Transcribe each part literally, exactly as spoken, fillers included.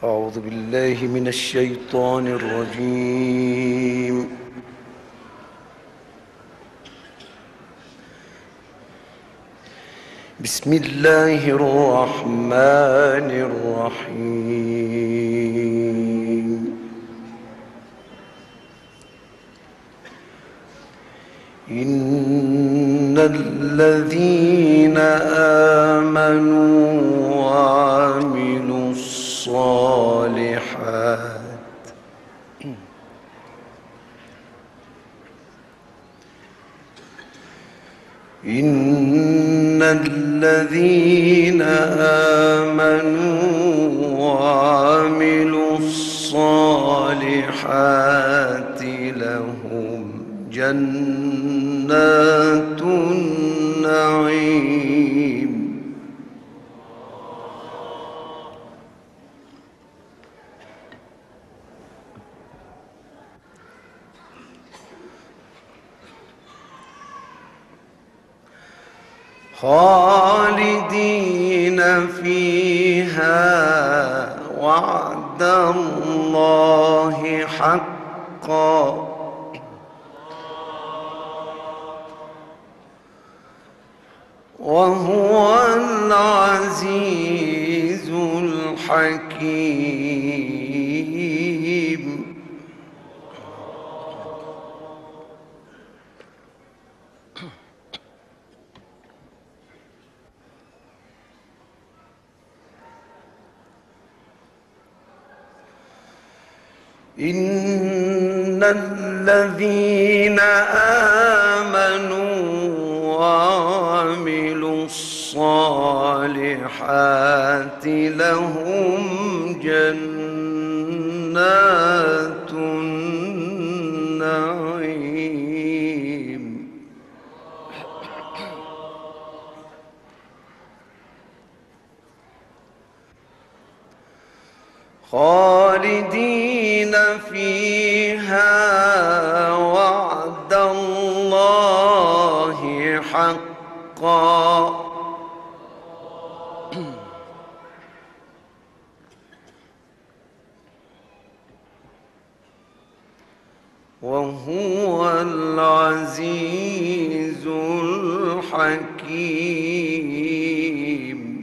أعوذ بالله من الشيطان الرجيم. بسم الله الرحمن الرحيم. إن الذين آمنوا وعملوا الصالحات إن الذين آمنوا وعملوا الصالحات لهم جنات النعيم خالدين فيها وعد الله حقا وهو العزيز الحكيم. إن الذين آمنوا وعملوا الصالحات لهم جنات النعيم خالدين فيها وعد الله حقا وهو العزيز الحكيم.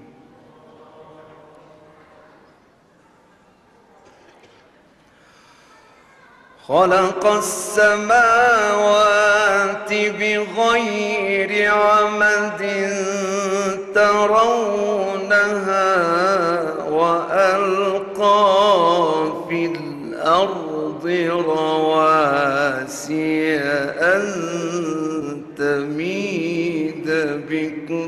خلق السماوات بغير عمد ترونها وألقى في الأرض رواسي أن تميد بكم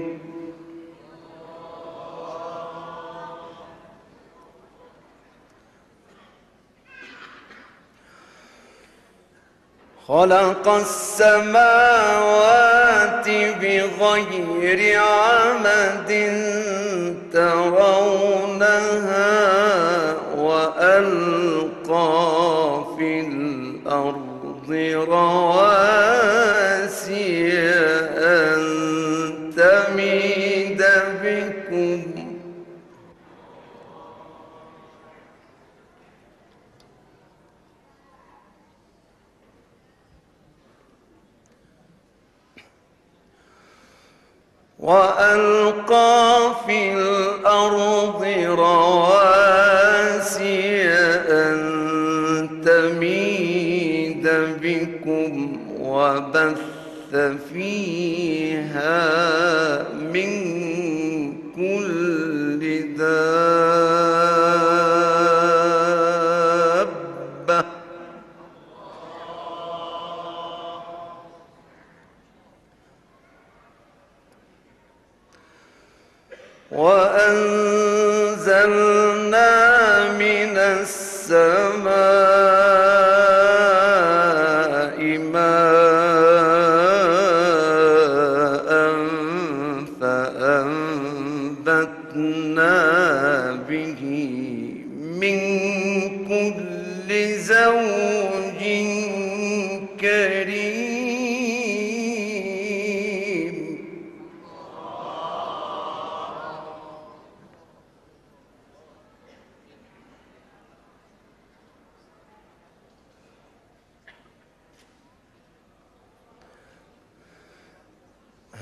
خلق السماوات بغير عمد ترونها وألقى في الأرض رواسي أن تميد بكم وألقى في الأرض رواسي أن تميد بكم وبث فيها من كل دابة وأنزلنا من السماء ماء فأنبتنا به من كل زوج كريم.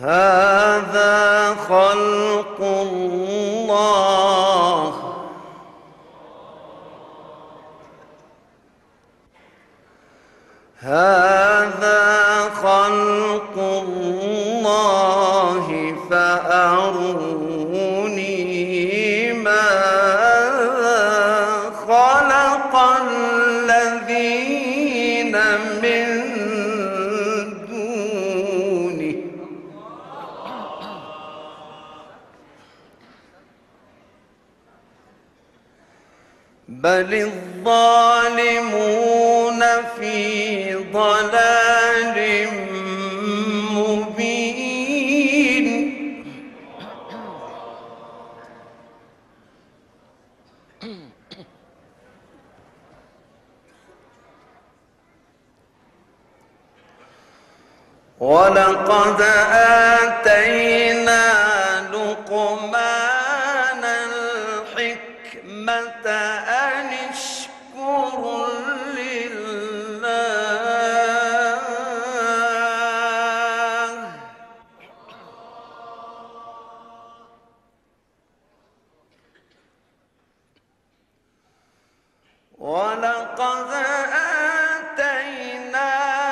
هذا خلق الله هذا خلق الله فأروني ماذا خلق الذين من دونه بل الظالمون في ضلال مبين ولقد آتينا لقمان الحكمة أن اشكر لله ولقد آتينا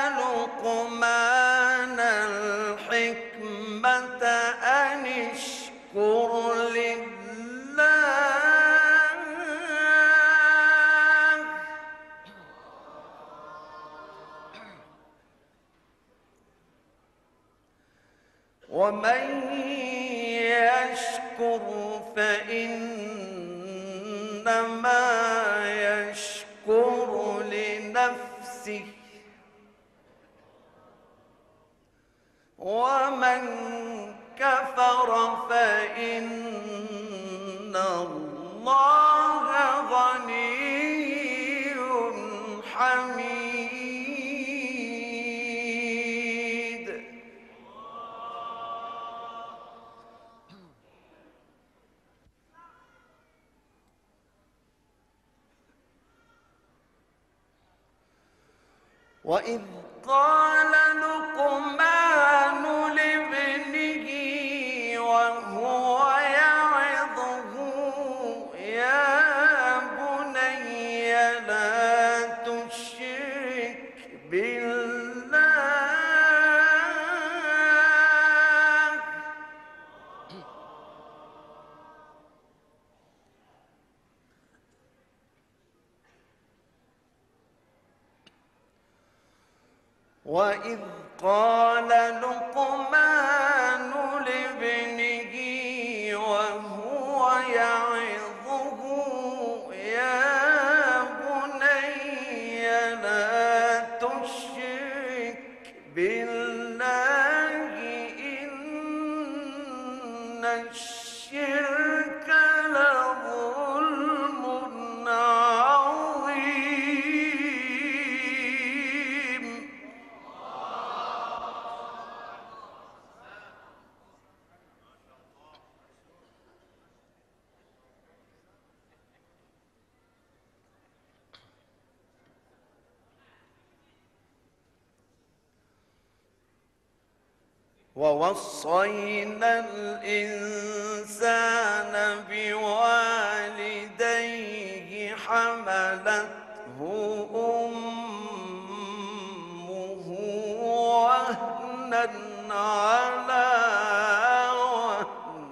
لقمان الحكمة أن اشكر لله ومن يشكر فإنما يشكر لنفسه ومن كفر فإن الله غني حميد وإذ قال لقمان لابنه وهو يعظه يا بني لا تشرك بالله وإذ قال لقمان لابنه وهو يعظه يا بني لا تشرك بالله إن الشرك لظلم عظيم ووصينا الإنسان بوالديه حملته أمه وهنا على وهن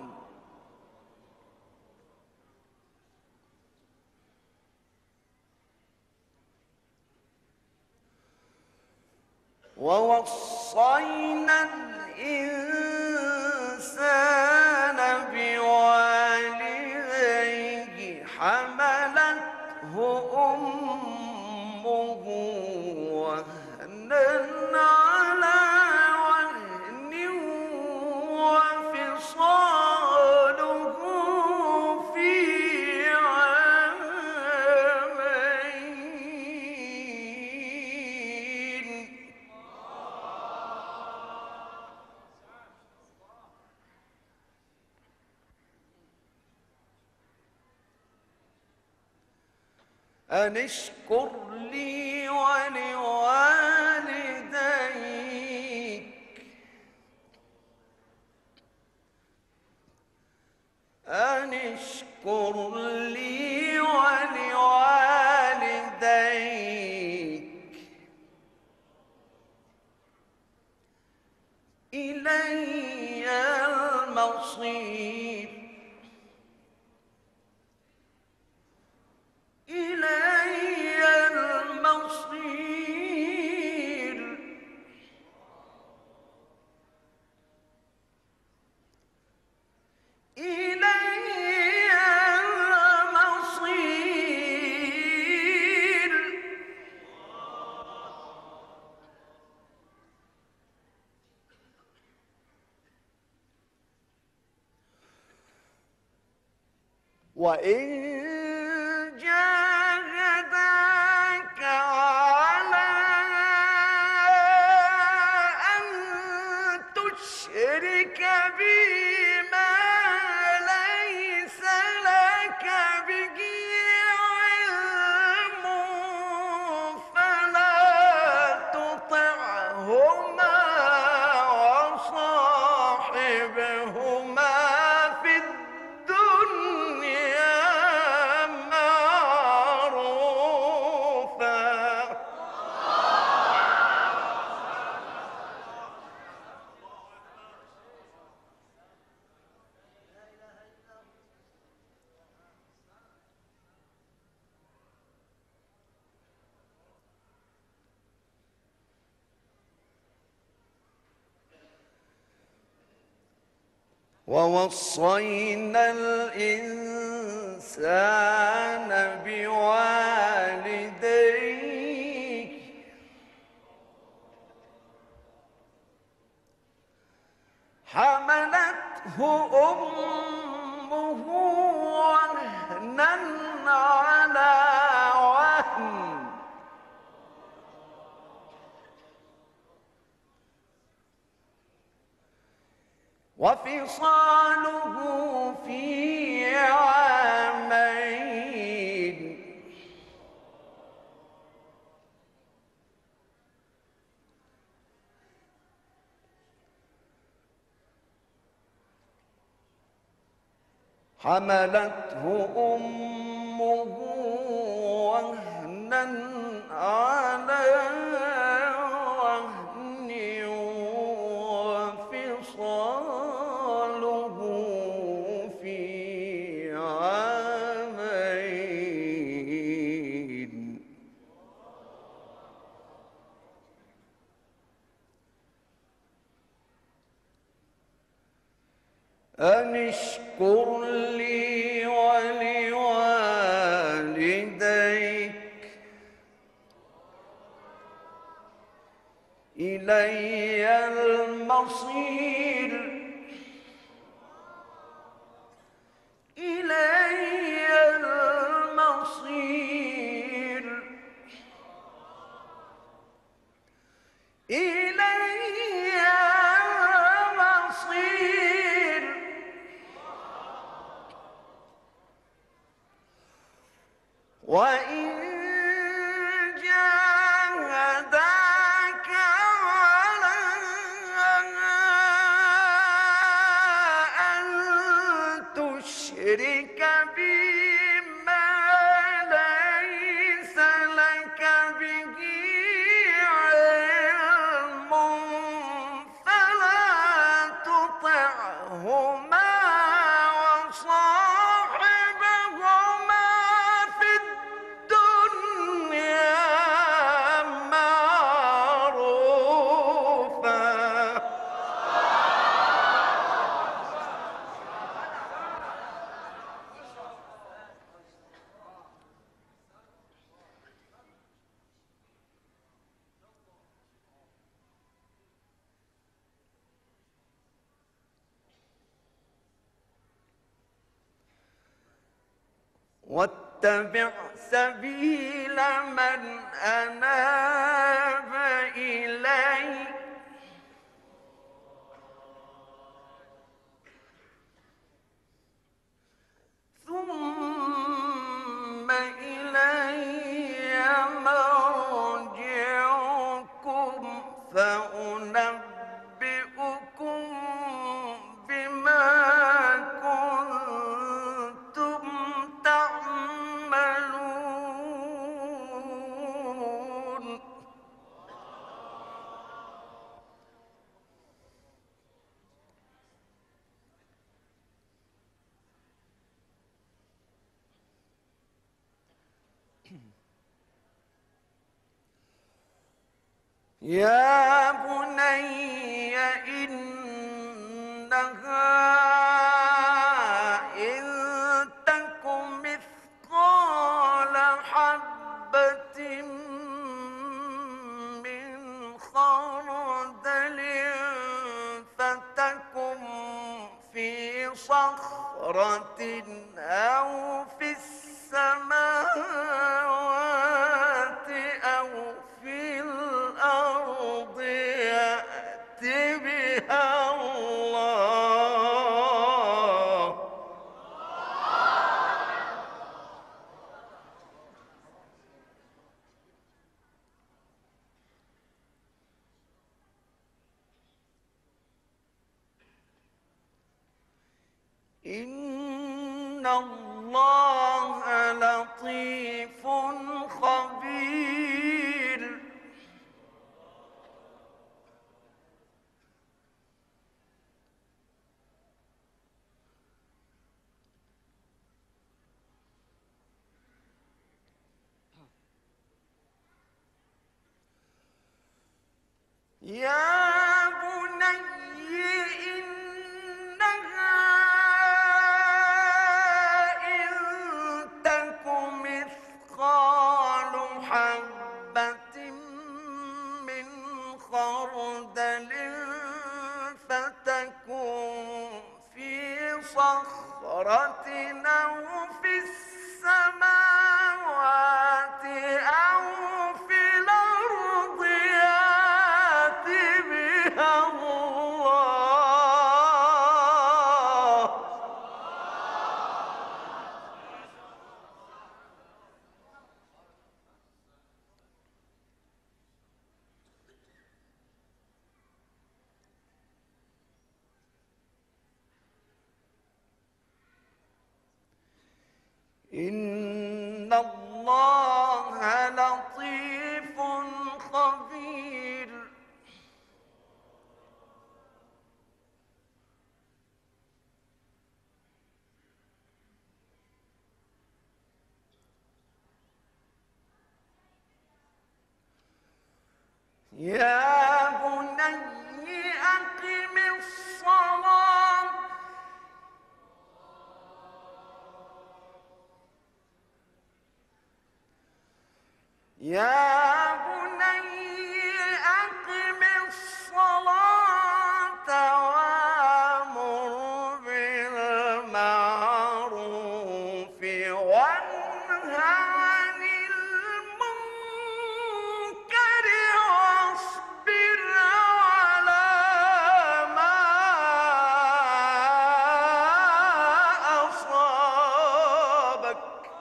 ووصينا الإنسان بوالديه حملته أمه وهنا على وهن وفصاله في عامين أن اشكر لي ولوالديك اشكر لي ولوالديك إلي المصير إلي المصير إلي المصير وإن جاهداك على أن تشرك بي ما ليس لك به علم فلا تطعهما وصاحبهما في الدنيا معروفا. ووصينا الإنسان بوالديه حملته أمه وهنا على وهن وفصاله في عامين حملته أمه وهنا على وهن وفصاله في عامين أن اشكر لي ولوالديك إلي المصير إلي المصير إلي المصير وإن جاهداك على أن تشرك بي ما ليس لك به علم فلا تطعهما وصاحبهما في الدنيا معروفا. واتبع سبيل من أناب إلي ثم إلي مرجعكم فأنبئكم بما كنتم يا بني إنها إن تك مثقال حبة من خردل فتكن في صخرة أو في السماوات أو في الأرض يأت بها الله. إن الله لطيف خبير. يا بني إنها إن تك مثقال حبة من خردل فتكن في صخرة أو في السماوات أو في الأرض يأت بها الله. إن الله لطيف خبير. يا بني أقم الصلاة يا بني أقم الصلاة وأمر بالمعروف وانه عن المنكر واصبر على ما أصابك.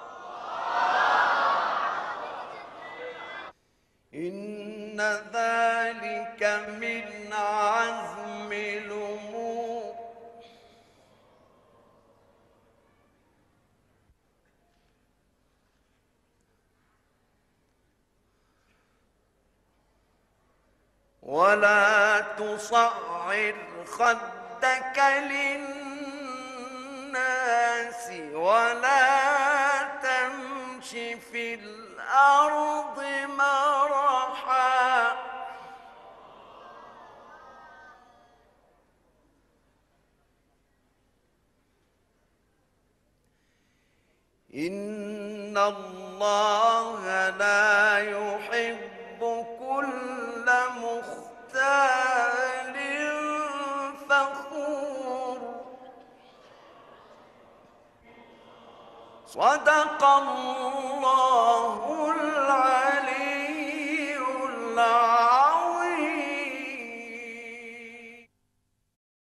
إن ذلك من عزم الأمور. ولا تصعر خدك للناس ولا تمش في الأرض مرحا. إن الله لا يحب كل مختال فخور. صدق الله